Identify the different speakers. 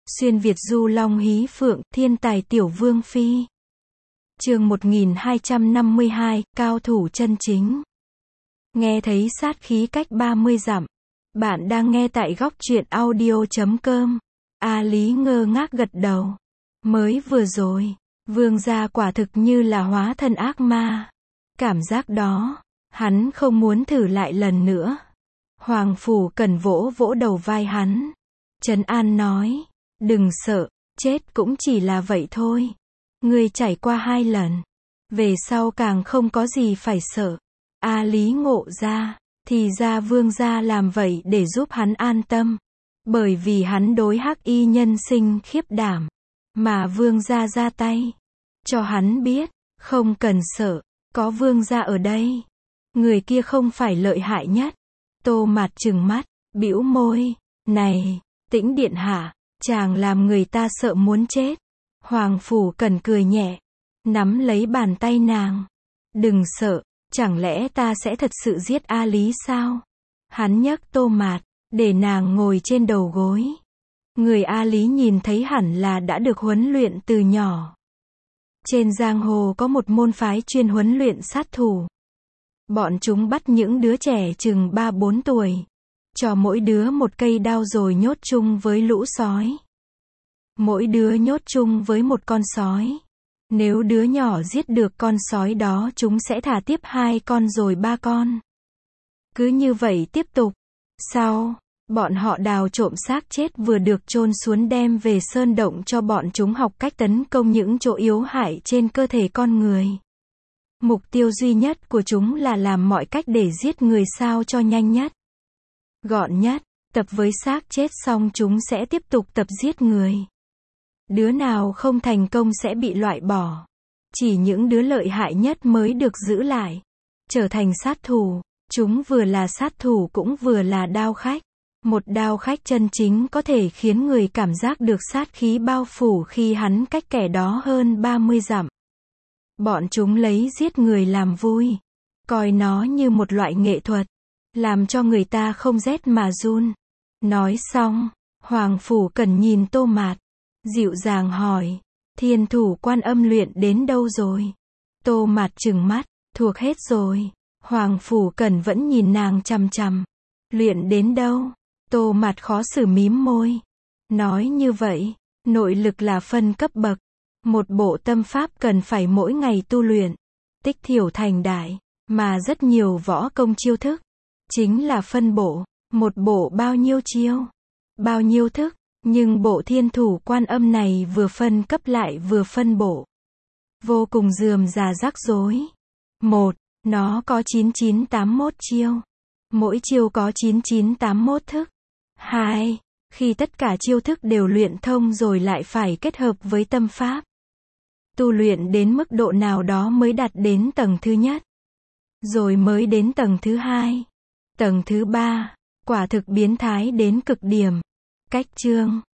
Speaker 1: Xuyên Việt du long hí phượng, thiên tài tiểu vương phi. Chương 1252, cao thủ chân chính. Nghe thấy sát khí cách 30 dặm. Bạn đang nghe tại góc truyện audio.com. A Lý ngơ ngác gật đầu. Mới vừa rồi, vương gia quả thực như là hóa thân ác ma. Cảm giác đó, hắn không muốn thử lại lần nữa. Hoàng Phủ Cần vỗ vỗ đầu vai hắn. Trấn an nói, đừng sợ, chết cũng chỉ là vậy thôi. Ngươi trải qua 2 lần. Về sau càng không có gì phải sợ. A Lý ngộ ra, thì ra vương gia làm vậy để giúp hắn an tâm. Bởi vì hắn đối Hắc Y nhân sinh khiếp đảm. Mà vương gia ra tay. Cho hắn biết, không cần sợ, có vương gia ở đây. Người kia không phải lợi hại nhất. Tô Mạt trừng mắt, bĩu môi, này, Tĩnh điện hạ, chàng làm người ta sợ muốn chết. Hoàng Phủ Cần cười nhẹ, nắm lấy bàn tay nàng. Đừng sợ, chẳng lẽ ta sẽ thật sự giết A Lý sao? Hắn nhấc Tô Mạt, để nàng ngồi trên đầu gối. Người A Lý nhìn thấy hẳn là đã được huấn luyện từ nhỏ. Trên giang hồ có một môn phái chuyên huấn luyện sát thủ. Bọn chúng bắt những đứa trẻ chừng 3-4 tuổi. Cho mỗi đứa một cây đao rồi nhốt chung với lũ sói. Mỗi đứa nhốt chung với một con sói. Nếu đứa nhỏ giết được con sói đó chúng sẽ thả tiếp 2 con rồi 3 con. Cứ như vậy tiếp tục. Sau, bọn họ đào trộm xác chết vừa được chôn xuống đem về sơn động cho bọn chúng học cách tấn công những chỗ yếu hại trên cơ thể con người. Mục tiêu duy nhất của chúng là làm mọi cách để giết người sao cho nhanh nhất, gọn nhất. Tập với xác chết xong chúng sẽ tiếp tục tập giết người. Đứa nào không thành công sẽ bị loại bỏ. Chỉ những đứa lợi hại nhất mới được giữ lại. Trở thành sát thủ. Chúng vừa là sát thủ cũng vừa là đao khách. Một đao khách chân chính có thể khiến người cảm giác được sát khí bao phủ khi hắn cách kẻ đó hơn 30 dặm. Bọn chúng lấy giết người làm vui. Coi nó như một loại nghệ thuật. Làm cho người ta không rét mà run. Nói xong, Hoàng Phủ Cần nhìn Tô Mạt. Dịu dàng hỏi, Thiên Thủ Quan Âm luyện đến đâu rồi? Tô Mạt trừng mắt, thuộc hết rồi. Hoàng Phủ Cần vẫn nhìn nàng chằm chằm. Luyện đến đâu? Tô Mạt khó xử mím môi. Nói như vậy, nội lực là phân cấp bậc. Một bộ tâm pháp cần phải mỗi ngày tu luyện. Tích thiểu thành đại, mà rất nhiều võ công chiêu thức. Chính là phân bộ. Một bộ bao nhiêu chiêu? Bao nhiêu thức? Nhưng bộ Thiên Thủ Quan Âm này vừa phân cấp lại vừa phân bộ. Vô cùng rườm rà rắc rối. 1. Nó có 9981 chiêu. Mỗi chiêu có 9981 thức. 2. Khi tất cả chiêu thức đều luyện thông rồi lại phải kết hợp với tâm pháp. Tu luyện đến mức độ nào đó mới đạt đến tầng thứ nhất. Rồi mới đến tầng thứ 2. Tầng thứ 3. Quả thực biến thái đến cực điểm. Cách chương.